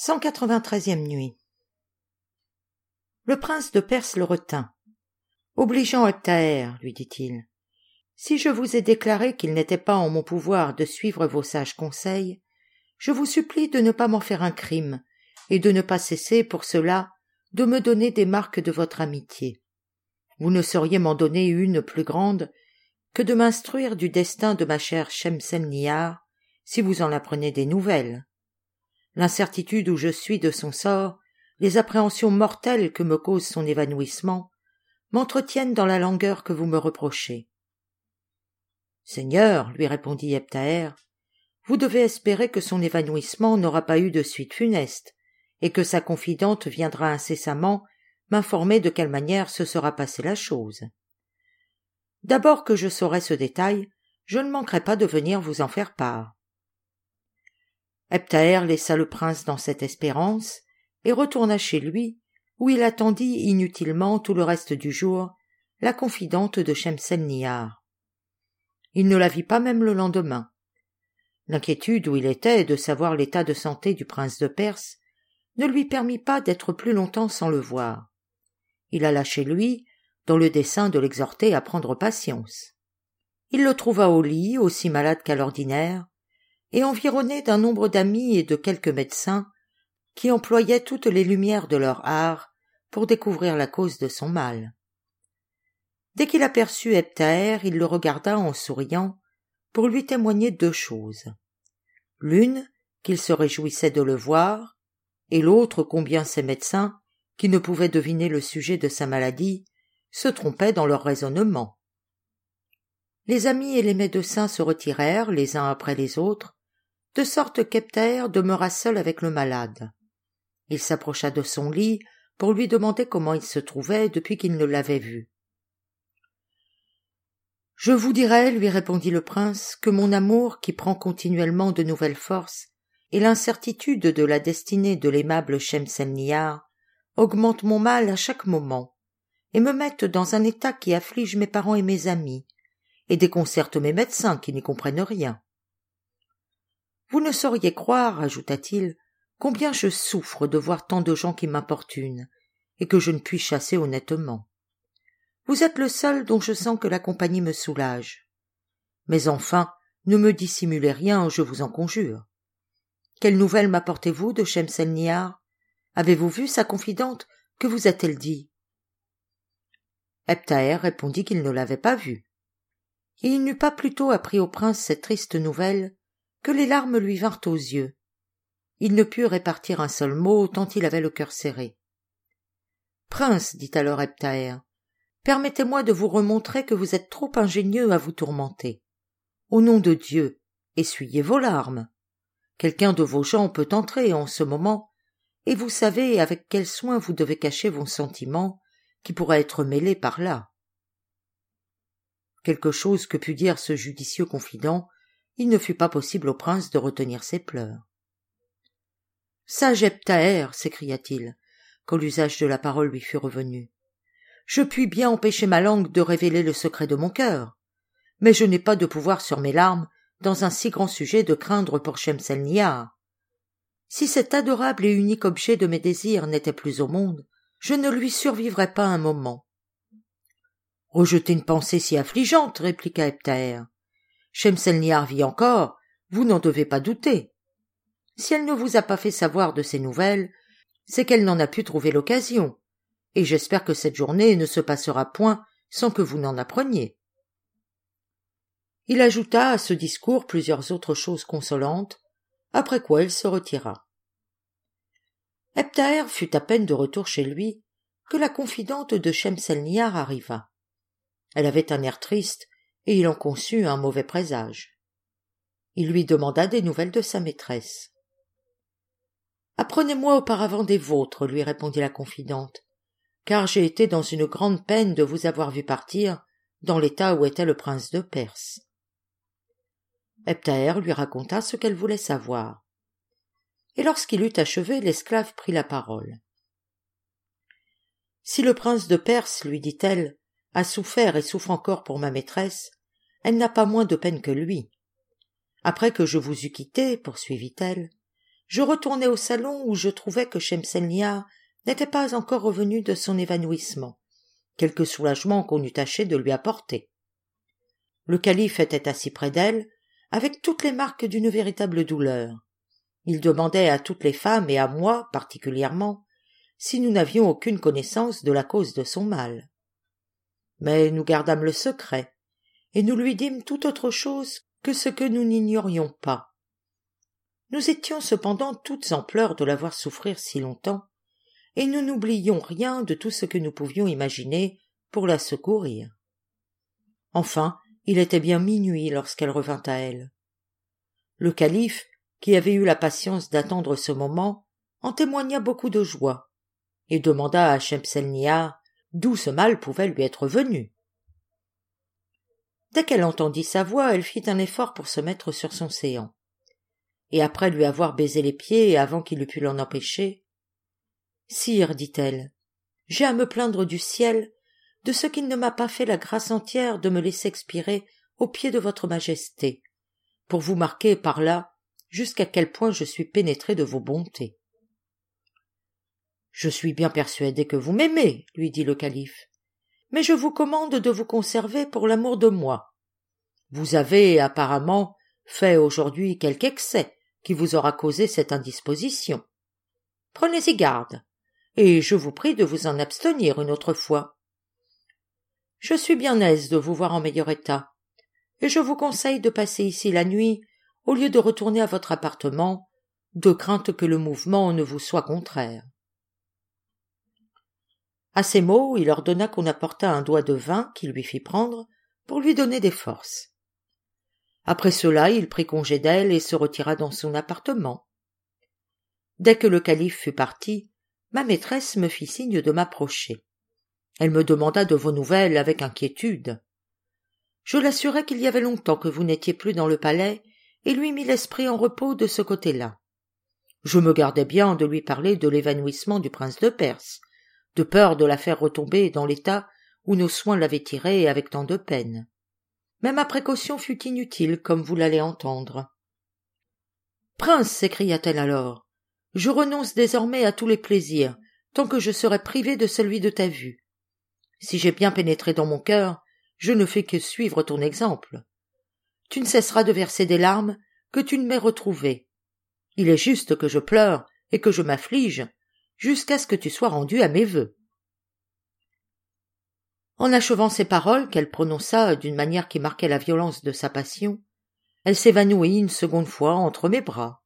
193e nuit. Le prince de Perse le retint. « Obligeant Hebtaër, lui dit-il, si je vous ai déclaré qu'il n'était pas en mon pouvoir de suivre vos sages conseils, je vous supplie de ne pas m'en faire un crime et de ne pas cesser pour cela de me donner des marques de votre amitié. Vous ne sauriez m'en donner une plus grande que de m'instruire du destin de ma chère Shemselnihar si vous en apprenez des nouvelles. L'incertitude où je suis de son sort, les appréhensions mortelles que me cause son évanouissement, m'entretiennent dans la langueur que vous me reprochez. »« Seigneur, lui répondit Hebtaër, vous devez espérer que son évanouissement n'aura pas eu de suite funeste, et que sa confidente viendra incessamment m'informer de quelle manière se sera passée la chose. D'abord que je saurai ce détail, je ne manquerai pas de venir vous en faire part. » Hebtaër laissa le prince dans cette espérance et retourna chez lui, où il attendit inutilement tout le reste du jour la confidente de Shemselnihar. Il ne la vit pas même le lendemain. L'inquiétude où il était de savoir l'état de santé du prince de Perse ne lui permit pas d'être plus longtemps sans le voir. Il alla chez lui dans le dessein de l'exhorter à prendre patience. Il le trouva au lit, aussi malade qu'à l'ordinaire, et environné d'un nombre d'amis et de quelques médecins qui employaient toutes les lumières de leur art pour découvrir la cause de son mal. Dès qu'il aperçut Hebtaër, il le regarda en souriant pour lui témoigner deux choses. L'une, qu'il se réjouissait de le voir, et l'autre combien ses médecins, qui ne pouvaient deviner le sujet de sa maladie, se trompaient dans leur raisonnement. Les amis et les médecins se retirèrent les uns après les autres, de sorte qu'Hebtaër demeura seul avec le malade. Il s'approcha de son lit pour lui demander comment il se trouvait depuis qu'il ne l'avait vu. « Je vous dirai, lui répondit le prince, que mon amour, qui prend continuellement de nouvelles forces, et l'incertitude de la destinée de l'aimable Shemselnihar augmentent mon mal à chaque moment, et me mettent dans un état qui afflige mes parents et mes amis, et déconcerte mes médecins qui n'y comprennent rien. Vous ne sauriez croire, ajouta-t-il, combien je souffre de voir tant de gens qui m'importunent, et que je ne puis chasser honnêtement. Vous êtes le seul dont je sens que la compagnie me soulage. Mais enfin, ne me dissimulez rien, je vous en conjure. Quelles nouvelles m'apportez-vous de Shemselnihar? Avez-vous vu sa confidente? Que vous a-t-elle dit? » Hebtaër répondit qu'il ne l'avait pas vue. Et il n'eut pas plus tôt appris au prince cette triste nouvelle que les larmes lui vinrent aux yeux. Il ne put répartir un seul mot tant il avait le cœur serré. « Prince, dit alors Hebtaër, permettez-moi de vous remontrer que vous êtes trop ingénieux à vous tourmenter. Au nom de Dieu, essuyez vos larmes. Quelqu'un de vos gens peut entrer en ce moment, et vous savez avec quel soin vous devez cacher vos sentiments qui pourraient être mêlés par là. » Quelque chose que pût dire ce judicieux confident, il ne fut pas possible au prince de retenir ses pleurs. « Sage Hebtaër, s'écria-t-il, quand l'usage de la parole lui fut revenu, je puis bien empêcher ma langue de révéler le secret de mon cœur, mais je n'ai pas de pouvoir sur mes larmes dans un si grand sujet de craindre pour Shemselnihar. Si cet adorable et unique objet de mes désirs n'était plus au monde, je ne lui survivrais pas un moment. »« Rejetez une pensée si affligeante, répliqua Hebtaër. Shemselnihar vit encore, vous n'en devez pas douter. Si elle ne vous a pas fait savoir de ces nouvelles, c'est qu'elle n'en a pu trouver l'occasion, et j'espère que cette journée ne se passera point sans que vous n'en appreniez. » Il ajouta à ce discours plusieurs autres choses consolantes, après quoi il se retira. Hebtaër fut à peine de retour chez lui que la confidente de Shemselnihar arriva. Elle avait un air triste, et il en conçut un mauvais présage. Il lui demanda des nouvelles de sa maîtresse. « Apprenez-moi auparavant des vôtres, lui répondit la confidente, car j'ai été dans une grande peine de vous avoir vu partir dans l'état où était le prince de Perse. » Hebtaër lui raconta ce qu'elle voulait savoir. Et lorsqu'il eut achevé, l'esclave prit la parole. « Si le prince de Perse, lui dit-elle, a souffert et souffre encore pour ma maîtresse, elle n'a pas moins de peine que lui. Après que je vous eus quitté, poursuivit-elle, je retournai au salon où je trouvai que Shemselnihar n'était pas encore revenu de son évanouissement, quelque soulagement qu'on eût tâché de lui apporter. Le calife était assis près d'elle, avec toutes les marques d'une véritable douleur. Il demandait à toutes les femmes, et à moi particulièrement, si nous n'avions aucune connaissance de la cause de son mal. Mais nous gardâmes le secret, et nous lui dîmes tout autre chose que ce que nous n'ignorions pas. Nous étions cependant toutes en pleurs de la voir souffrir si longtemps, et nous n'oublions rien de tout ce que nous pouvions imaginer pour la secourir. Enfin, il était bien minuit lorsqu'elle revint à elle. Le calife, qui avait eu la patience d'attendre ce moment, en témoigna beaucoup de joie, et demanda à Shemselnihar d'où ce mal pouvait lui être venu. Dès qu'elle entendit sa voix, elle fit un effort pour se mettre sur son séant, et après lui avoir baisé les pieds avant qu'il eût pu l'en empêcher, « Sire, dit-elle, j'ai à me plaindre du ciel de ce qu'il ne m'a pas fait la grâce entière de me laisser expirer aux pieds de votre majesté, pour vous marquer par là jusqu'à quel point je suis pénétré de vos bontés. »« Je suis bien persuadé que vous m'aimez, lui dit le calife, mais je vous commande de vous conserver pour l'amour de moi. Vous avez, apparemment, fait aujourd'hui quelque excès qui vous aura causé cette indisposition. Prenez-y garde, et je vous prie de vous en abstenir une autre fois. Je suis bien aise de vous voir en meilleur état, et je vous conseille de passer ici la nuit au lieu de retourner à votre appartement, de crainte que le mouvement ne vous soit contraire. » À ces mots, il ordonna qu'on apportât un doigt de vin qu'il lui fit prendre pour lui donner des forces. Après cela, il prit congé d'elle et se retira dans son appartement. Dès que le calife fut parti, ma maîtresse me fit signe de m'approcher. Elle me demanda de vos nouvelles avec inquiétude. Je l'assurai qu'il y avait longtemps que vous n'étiez plus dans le palais et lui mis l'esprit en repos de ce côté-là. Je me gardais bien de lui parler de l'évanouissement du prince de Perse, de peur de la faire retomber dans l'état où nos soins l'avaient tirée avec tant de peine. Mais ma précaution fut inutile, comme vous l'allez entendre. « Prince, s'écria-t-elle alors, je renonce désormais à tous les plaisirs, tant que je serai privée de celui de ta vue. Si j'ai bien pénétré dans mon cœur, je ne fais que suivre ton exemple. Tu ne cesseras de verser des larmes que tu ne m'aies retrouvée. Il est juste que je pleure et que je m'afflige, jusqu'à ce que tu sois rendu à mes vœux. » En achevant ces paroles qu'elle prononça d'une manière qui marquait la violence de sa passion, elle s'évanouit une seconde fois entre mes bras.